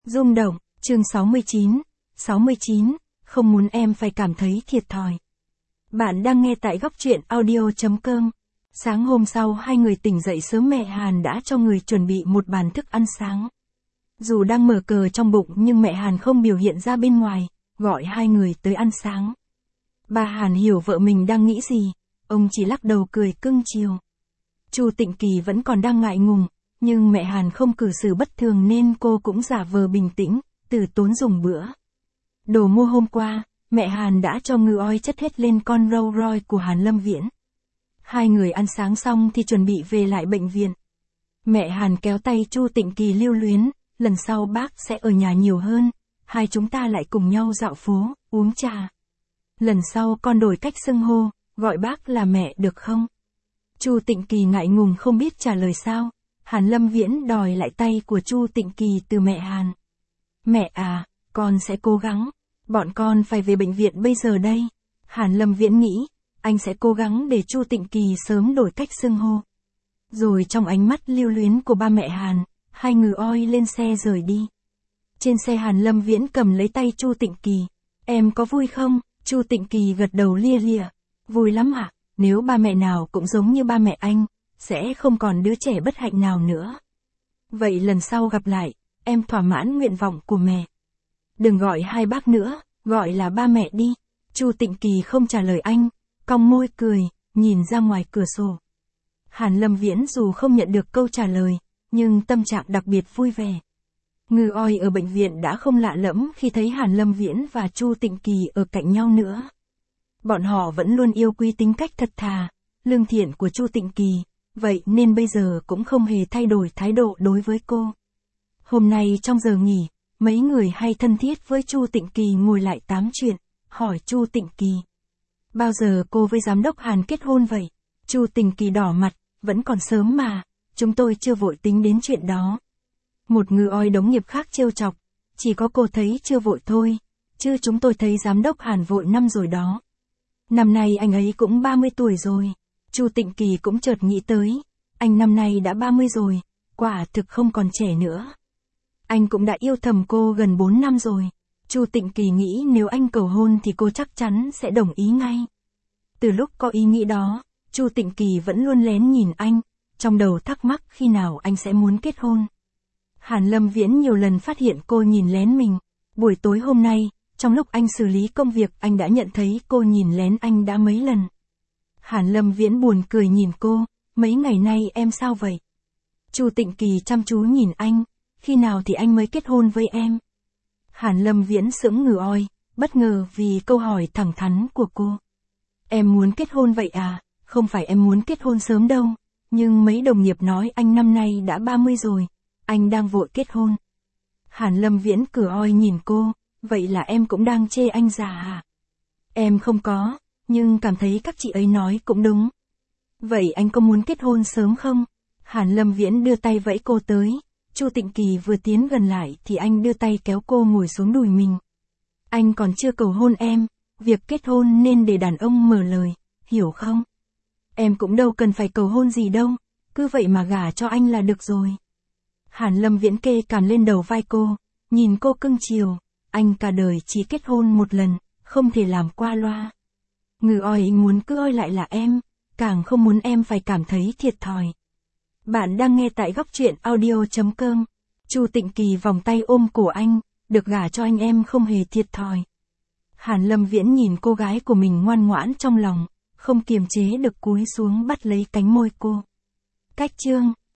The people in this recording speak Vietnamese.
Rung động, chương 69, không muốn em phải cảm thấy thiệt thòi. Bạn đang nghe tại góc truyện audio.com. Sáng hôm sau hai người tỉnh dậy sớm, mẹ Hàn đã cho người chuẩn bị một bàn thức ăn sáng. Dù đang mở cờ trong bụng nhưng mẹ Hàn không biểu hiện ra bên ngoài, gọi hai người tới ăn sáng. Bà Hàn hiểu vợ mình đang nghĩ gì, ông chỉ lắc đầu cười cưng chiều. Chu Tịnh Kỳ vẫn còn đang ngại ngùng, nhưng mẹ Hàn không cử xử bất thường nên cô cũng giả vờ bình tĩnh, từ tốn dùng bữa. Đồ mua hôm qua, mẹ Hàn đã cho Ngư Oi chất hết lên con Rolls Royce của Hàn Lâm Viễn. Hai người ăn sáng xong thì chuẩn bị về lại bệnh viện. Mẹ Hàn kéo tay Chu Tịnh Kỳ lưu luyến, lần sau bác sẽ ở nhà nhiều hơn, hai chúng ta lại cùng nhau dạo phố, uống trà. Lần sau con đổi cách xưng hô, gọi bác là mẹ được không? Chu Tịnh Kỳ ngại ngùng không biết trả lời sao. Hàn Lâm Viễn đòi lại tay của Chu Tịnh Kỳ từ mẹ Hàn. Mẹ à, con sẽ cố gắng. Bọn con phải về bệnh viện bây giờ đây. Hàn Lâm Viễn nghĩ, anh sẽ cố gắng để Chu Tịnh Kỳ sớm đổi cách xưng hô. Rồi trong ánh mắt lưu luyến của ba mẹ Hàn, hai người Oi lên xe rời đi. Trên xe Hàn Lâm Viễn cầm lấy tay Chu Tịnh Kỳ. Em có vui không? Chu Tịnh Kỳ gật đầu lia lịa. Vui lắm ạ, nếu ba mẹ nào cũng giống như ba mẹ anh, sẽ không còn đứa trẻ bất hạnh nào nữa. Vậy lần sau gặp lại, em thỏa mãn nguyện vọng của mẹ. Đừng gọi hai bác nữa, gọi là ba mẹ đi. Chu Tịnh Kỳ không trả lời anh, cong môi cười, nhìn ra ngoài cửa sổ. Hàn Lâm Viễn dù không nhận được câu trả lời, nhưng tâm trạng đặc biệt vui vẻ. Ngư Oi ở bệnh viện đã không lạ lẫm khi thấy Hàn Lâm Viễn và Chu Tịnh Kỳ ở cạnh nhau nữa. Bọn họ vẫn luôn yêu quý tính cách thật thà, lương thiện của Chu Tịnh Kỳ. Vậy nên bây giờ cũng không hề thay đổi thái độ đối với cô. Hôm nay trong giờ nghỉ, mấy người hay thân thiết với Chu Tịnh Kỳ ngồi lại tám chuyện, hỏi Chu Tịnh Kỳ. Bao giờ cô với giám đốc Hàn kết hôn vậy? Chu Tịnh Kỳ đỏ mặt, vẫn còn sớm mà, chúng tôi chưa vội tính đến chuyện đó. Một Ngư Oi đồng nghiệp khác trêu chọc, chỉ có cô thấy chưa vội thôi, chứ chúng tôi thấy giám đốc Hàn vội năm rồi đó. Năm nay anh ấy cũng 30 tuổi rồi. Chu Tịnh Kỳ cũng chợt nghĩ tới, anh năm nay đã 30 rồi, quả thực không còn trẻ nữa. Anh cũng đã yêu thầm cô gần 4 năm rồi. Chu Tịnh Kỳ nghĩ nếu anh cầu hôn thì cô chắc chắn sẽ đồng ý ngay. Từ lúc có ý nghĩ đó, Chu Tịnh Kỳ vẫn luôn lén nhìn anh, trong đầu thắc mắc khi nào anh sẽ muốn kết hôn. Hàn Lâm Viễn nhiều lần phát hiện cô nhìn lén mình. Buổi tối hôm nay, trong lúc anh xử lý công việc, anh đã nhận thấy cô nhìn lén anh đã mấy lần. Hàn Lâm Viễn buồn cười nhìn cô, mấy ngày nay em sao vậy? Chu Tịnh Kỳ chăm chú nhìn anh, khi nào thì anh mới kết hôn với em? Hàn Lâm Viễn sững người Oi, bất ngờ vì câu hỏi thẳng thắn của cô. Em muốn kết hôn vậy à? Không phải em muốn kết hôn sớm đâu, nhưng mấy đồng nghiệp nói anh năm nay đã 30 rồi, anh đang vội kết hôn. Hàn Lâm Viễn cửa Oi nhìn cô, vậy là em cũng đang chê anh già à? Em không có. Nhưng cảm thấy các chị ấy nói cũng đúng. Vậy anh có muốn kết hôn sớm không? Hàn Lâm Viễn đưa tay vẫy cô tới. Chu Tịnh Kỳ vừa tiến gần lại thì anh đưa tay kéo cô ngồi xuống đùi mình. Anh còn chưa cầu hôn em, việc kết hôn nên để đàn ông mở lời, hiểu không? Em cũng đâu cần phải cầu hôn gì đâu, cứ vậy mà gả cho anh là được rồi. Hàn Lâm Viễn kê cằm lên đầu vai cô, nhìn cô cưng chiều, anh cả đời chỉ kết hôn một lần, không thể làm qua loa. Ngư Oi muốn cứ Oi lại là em, càng không muốn em phải cảm thấy thiệt thòi. Bạn đang nghe tại góc truyện audio.com. Chu Tịnh Kỳ vòng tay ôm cổ anh, được gả cho anh em không hề thiệt thòi. Hàn Lâm Viễn nhìn cô gái của mình ngoan ngoãn trong lòng, không kiềm chế được cúi xuống bắt lấy cánh môi cô. Cách chương